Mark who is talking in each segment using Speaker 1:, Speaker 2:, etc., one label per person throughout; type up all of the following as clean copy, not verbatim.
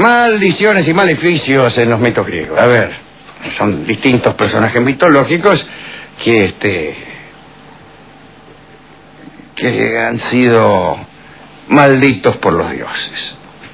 Speaker 1: Maldiciones y maleficios en los mitos griegos. A ver, son distintos personajes mitológicos que han sido malditos por los dioses.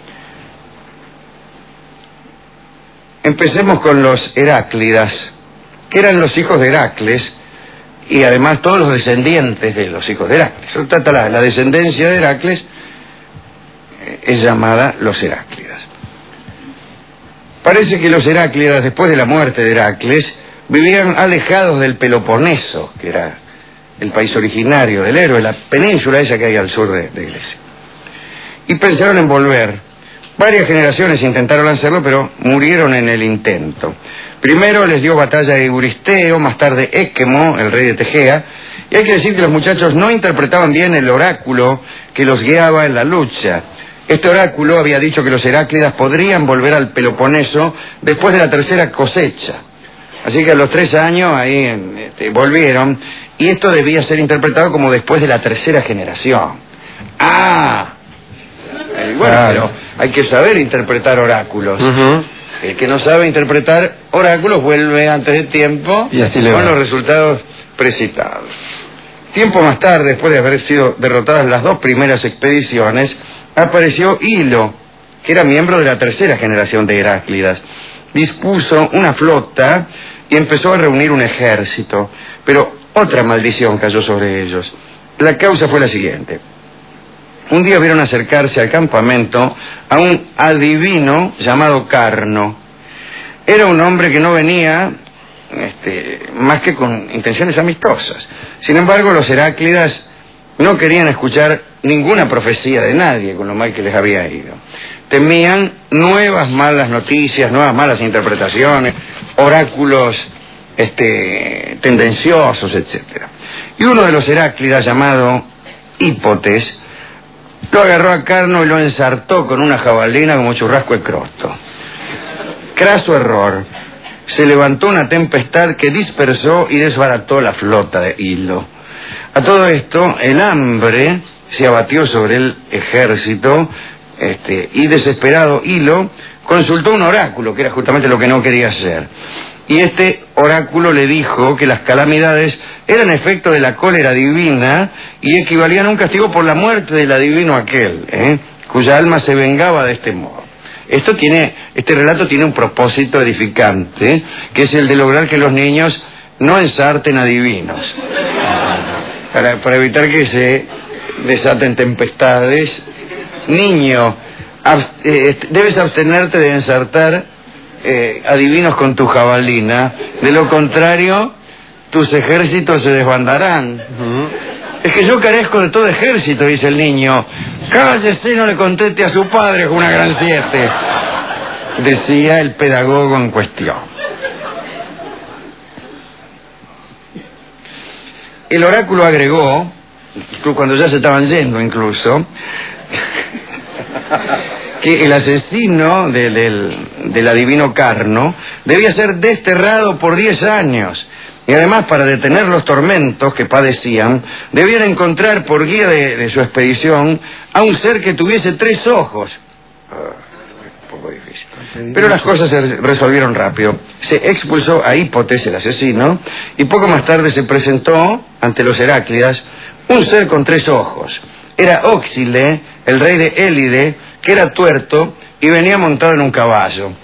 Speaker 1: Empecemos con los Heráclidas, que eran los hijos de Heracles, y además todos los descendientes de los hijos de Heracles. La descendencia de Heracles es llamada los Heráclidas. Parece que los Heráclidas, después de la muerte de Heracles, vivían alejados del Peloponeso, que era el país originario del héroe, la península esa que hay al sur de Grecia. Y pensaron en volver. Varias generaciones intentaron hacerlo, pero murieron en el intento. Primero les dio batalla Euristeo, más tarde Équemo, el rey de Tegea, y hay que decir que los muchachos no interpretaban bien el oráculo que los guiaba en la lucha. Este oráculo había dicho que los Heráclidas podrían volver al Peloponeso después de la tercera cosecha. Así que a los 3 años ahí volvieron, y esto debía ser interpretado como después de la tercera generación. Bueno, pero hay que saber interpretar oráculos. El que no sabe interpretar oráculos vuelve antes de tiempo y así con los resultados precitados. Tiempo más tarde, después de haber sido derrotadas las 2 primeras expediciones, apareció Hilo, que era miembro de la tercera generación de Heráclidas. Dispuso una flota y empezó a reunir un ejército, pero otra maldición cayó sobre ellos. La causa fue la siguiente. Un día vieron acercarse al campamento a un adivino llamado Carno. Era un hombre que no venía más que con intenciones amistosas. Sin embargo, los Heráclidas no querían escuchar ninguna profecía de nadie con lo mal que les había ido. Temían nuevas malas noticias, nuevas malas interpretaciones, oráculos tendenciosos, etc. Y uno de los Heráclidas, llamado Hípotes, lo agarró a Carno y lo ensartó con una jabalina como churrasco de crosto. Craso error. Se levantó una tempestad que dispersó y desbarató la flota de Hilo. A todo esto, el hambre se abatió sobre el ejército, y desesperado Hilo consultó un oráculo, que era justamente lo que no quería hacer. Y este oráculo le dijo que las calamidades eran efecto de la cólera divina y equivalían a un castigo por la muerte del adivino aquel, cuya alma se vengaba de este modo. Este relato tiene un propósito edificante, que es el de lograr que los niños no ensarten adivinos, para evitar que se desaten tempestades. Niño, debes abstenerte de ensartar adivinos con tu jabalina, de lo contrario tus ejércitos se desbandarán. Es que yo carezco de todo ejército, dice el niño. Cállese, no le conteste a su padre con una gran 7, decía el pedagogo en cuestión. El oráculo agregó, cuando ya se estaban yendo incluso, que el asesino del adivino Carno debía ser desterrado por 10 años. Y además, para detener los tormentos que padecían, debían encontrar por guía de su expedición a un ser que tuviese 3 ojos. Un poco difícil. Pero las cosas se resolvieron rápido. Se expulsó a Hípotes, el asesino, y poco más tarde se presentó ante los Heráclidas un ser con 3 ojos. Era Óxile, el rey de Élide, que era tuerto y venía montado en un caballo.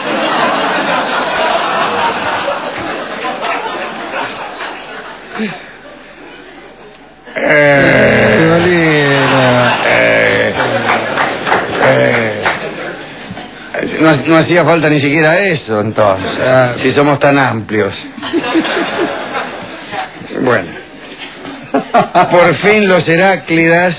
Speaker 1: No hacía falta ni siquiera eso, entonces, si somos tan amplios. Bueno, por fin los Heráclidas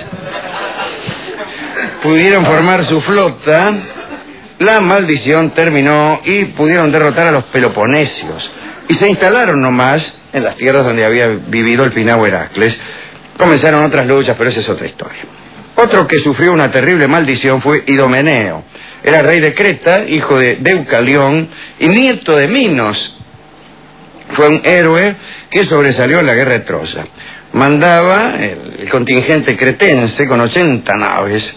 Speaker 1: pudieron formar su flota, la maldición terminó y pudieron derrotar a los peloponesios. Y se instalaron nomás en las tierras donde había vivido el pinabo Heracles. Comenzaron otras luchas, pero esa es otra historia. Otro que sufrió una terrible maldición fue Idomeneo. Era rey de Creta, hijo de Deucalión y nieto de Minos. Fue un héroe que sobresalió en la guerra de Troya. Mandaba el contingente cretense con 80 naves,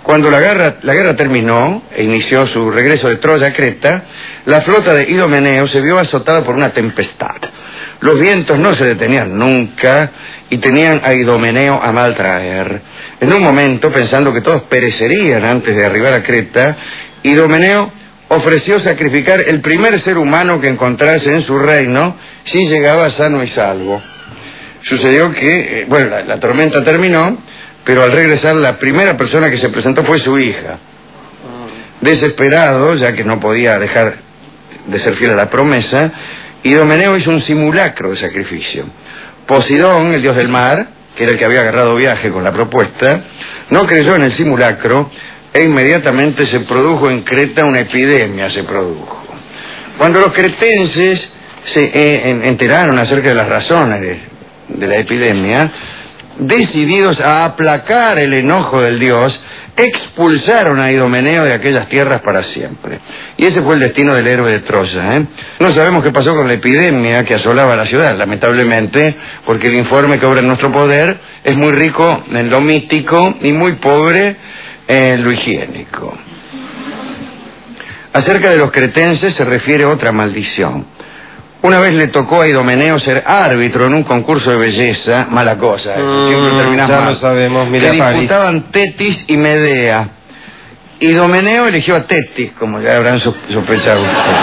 Speaker 1: Cuando la guerra terminó e inició su regreso de Troya a Creta, la flota de Idomeneo se vio azotada por una tempestad. Los vientos no se detenían nunca y tenían a Idomeneo a mal traer. En un momento, pensando que todos perecerían antes de arribar a Creta, Idomeneo ofreció sacrificar el primer ser humano que encontrase en su reino si llegaba sano y salvo. Sucedió que, la tormenta terminó, pero al regresar la primera persona que se presentó fue su hija. Desesperado, ya que no podía dejar de ser fiel a la promesa, Idomeneo hizo un simulacro de sacrificio. Posidón, el dios del mar, que era el que había agarrado viaje con la propuesta, no creyó en el simulacro e inmediatamente se produjo en Creta una epidemia. Cuando los cretenses se enteraron acerca de las razones de la epidemia, decididos a aplacar el enojo del dios, expulsaron a Idomeneo de aquellas tierras para siempre. Y ese fue el destino del héroe de Troya. No sabemos qué pasó con la epidemia que asolaba la ciudad, lamentablemente, porque el informe que obra en nuestro poder es muy rico en lo místico y muy pobre en lo higiénico. Acerca de los cretenses se refiere otra maldición. Una vez le tocó a Idomeneo ser árbitro en un concurso de belleza, mala cosa, siempre terminamos
Speaker 2: ya
Speaker 1: mal.
Speaker 2: lo sabemos, mira,
Speaker 1: que disputaban Tetis y Medea. Idomeneo eligió a Tetis, como ya habrán sospechado ustedes.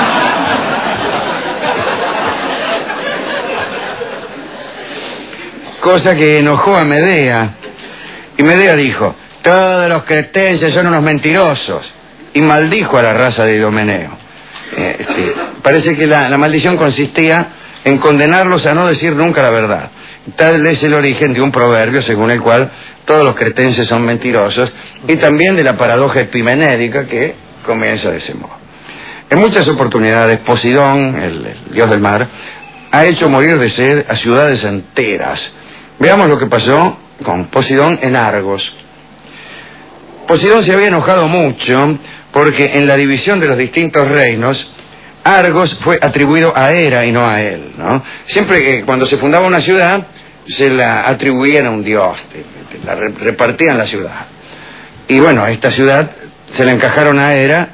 Speaker 1: Cosa que enojó a Medea. Y Medea dijo: todos los cretenses son unos mentirosos. Y maldijo a la raza de Idomeneo. Parece que la maldición consistía en condenarlos a no decir nunca la verdad. Tal es el origen de un proverbio según el cual todos los cretenses son mentirosos, y también de la paradoja epimenédica que comienza de ese modo. En muchas oportunidades, Posidón, el dios del mar, ha hecho morir de sed a ciudades enteras. Veamos lo que pasó con Posidón en Argos. Posidón se había enojado mucho porque en la división de los distintos reinos, Argos fue atribuido a Hera y no a él, ¿no? Siempre que cuando se fundaba una ciudad, se la atribuían a un dios, la repartían la ciudad. Y bueno, a esta ciudad se la encajaron a Hera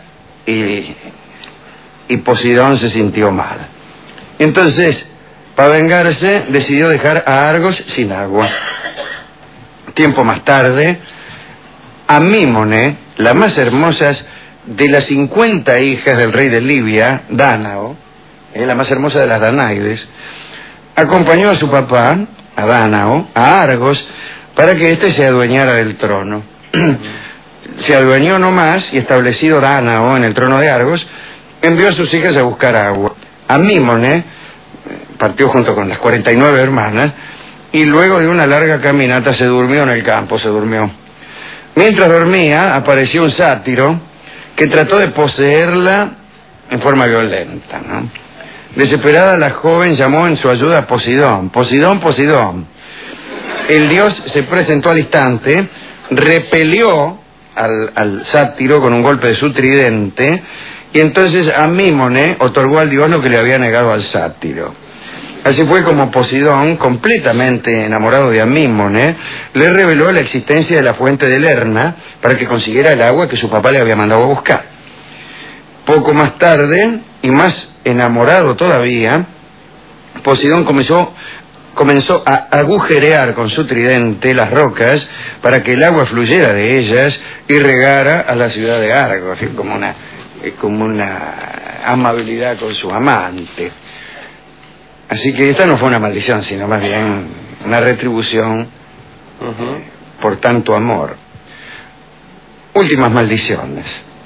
Speaker 1: y Posidón se sintió mal. Entonces, para vengarse, decidió dejar a Argos sin agua. Tiempo más tarde, Amímone, la más hermosa de las 50 hijas del rey de Libia, Dánao, la más hermosa de las Danaides, acompañó a su papá, a Dánao, a Argos, para que éste se adueñara del trono. Se adueñó nomás, y establecido Dánao en el trono de Argos, envió a sus hijas a buscar agua. Amímone partió junto con las 49 hermanas, y luego de una larga caminata se durmió en el campo, Mientras dormía, apareció un sátiro que trató de poseerla en forma violenta, ¿no? Desesperada, la joven llamó en su ayuda a Posidón. Posidón, Posidón. El dios se presentó al instante, repelió al sátiro con un golpe de su tridente, y entonces Amímone otorgó al dios lo que le había negado al sátiro. Así fue como Posidón, completamente enamorado de Amímone, le reveló la existencia de la fuente de Lerna para que consiguiera el agua que su papá le había mandado a buscar. Poco más tarde, y más enamorado todavía, Posidón comenzó a agujerear con su tridente las rocas para que el agua fluyera de ellas y regara a la ciudad de Argos, como una amabilidad con su amante. Así que esta no fue una maldición, sino más bien una retribución por tanto amor. Últimas maldiciones.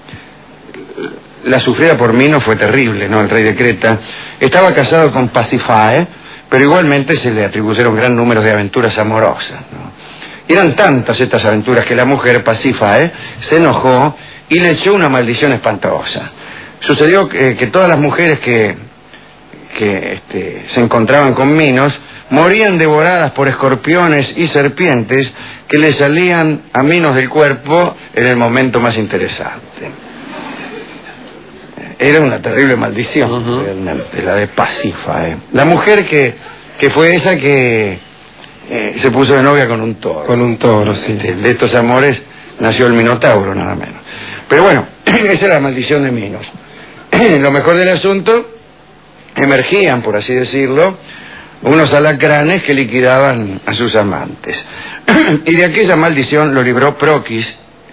Speaker 1: La sufrida por Minos fue terrible, ¿no? El rey de Creta estaba casado con Pasifae, pero igualmente se le atribuyeron gran número de aventuras amorosas, ¿no? Y eran tantas estas aventuras que la mujer Pasifae se enojó y le echó una maldición espantosa. Sucedió que todas las mujeres que se encontraban con Minos morían devoradas por escorpiones y serpientes que le salían a Minos del cuerpo en el momento más interesante. Era una terrible maldición, realmente, la de Pasifae. La mujer que fue esa que se puso de novia con un toro.
Speaker 2: Con un toro, sí.
Speaker 1: De estos amores nació el Minotauro, nada menos. Pero bueno, esa es la maldición de Minos. Lo mejor del asunto, emergían, por así decirlo, unos alacranes que liquidaban a sus amantes. Y de aquella maldición lo libró Procris,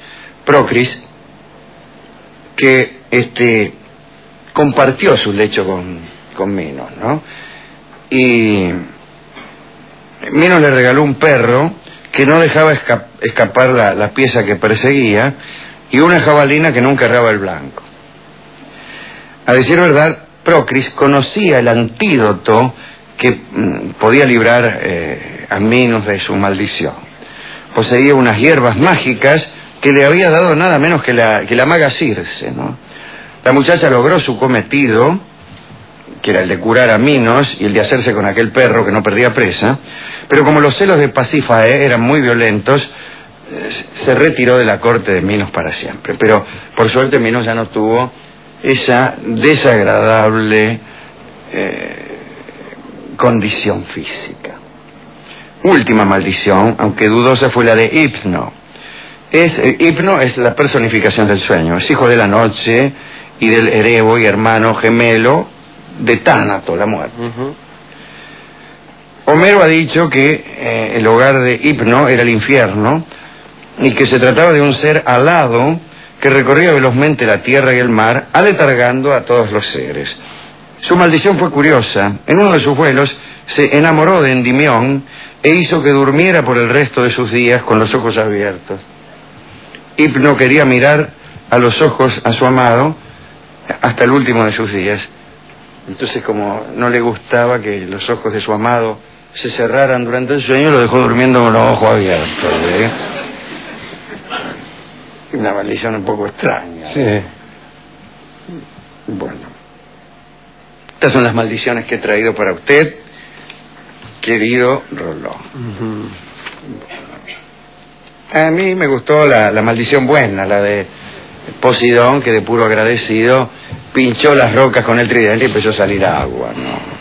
Speaker 1: que compartió su lecho con Minos, ¿no? Y Minos le regaló un perro que no dejaba escapar la pieza que perseguía, y una jabalina que nunca erraba el blanco. A decir verdad, Procris conocía el antídoto que podía librar a Minos de su maldición. Poseía unas hierbas mágicas que le había dado nada menos que la maga Circe, ¿no? La muchacha logró su cometido, que era el de curar a Minos y el de hacerse con aquel perro que no perdía presa, pero como los celos de Pasífae eran muy violentos, se retiró de la corte de Minos para siempre. Pero por suerte Minos ya no tuvo esa desagradable condición física. Última maldición, aunque dudosa, fue la de Hipno. Hipno es la personificación del sueño, es hijo de la noche y del Erebo y hermano gemelo de Tánato, la muerte. Homero ha dicho que el hogar de Hipno era el infierno y que se trataba de un ser alado que recorría velozmente la tierra y el mar, aletargando a todos los seres. Su maldición fue curiosa. En uno de sus vuelos se enamoró de Endimión e hizo que durmiera por el resto de sus días con los ojos abiertos. Hipno quería mirar a los ojos a su amado hasta el último de sus días. Entonces, como no le gustaba que los ojos de su amado se cerraran durante el sueño, lo dejó durmiendo con los ojos abiertos, ¿eh? Una maldición un poco extraña.
Speaker 2: Sí.
Speaker 1: Bueno, estas son las maldiciones que he traído para usted, querido Rolón. A mí me gustó la maldición buena, la de Posidón, que de puro agradecido pinchó las rocas con el tridente y empezó a salir agua, ¿no?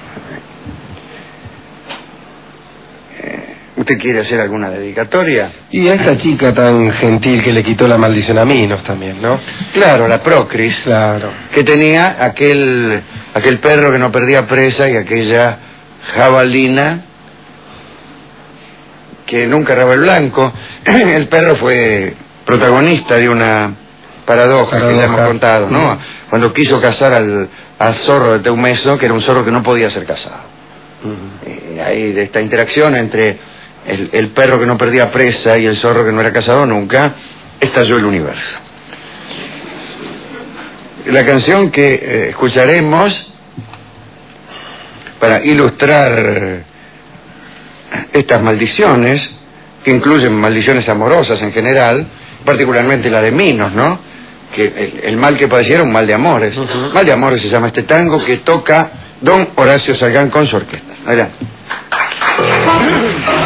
Speaker 1: ¿Usted quiere hacer alguna dedicatoria?
Speaker 2: Y a esta chica tan gentil que le quitó la maldición a Minos también, ¿no?
Speaker 1: Claro, la Procris.
Speaker 2: Claro.
Speaker 1: Que tenía aquel perro que no perdía presa y aquella jabalina que nunca erraba el blanco. El perro fue protagonista de una paradoja que le hemos contado, ¿no? Cuando quiso cazar al zorro de Teumeso, que era un zorro que no podía ser cazado. Ahí, de esta interacción entre el perro que no perdía presa y el zorro que no era cazado nunca, estalló el universo. La canción que escucharemos para ilustrar estas maldiciones, que incluyen maldiciones amorosas en general, particularmente la de Minos, ¿no? Que el mal que padecía era un mal de amores. Mal de amores se llama este tango, que toca don Horacio Salgán con su orquesta. Adelante.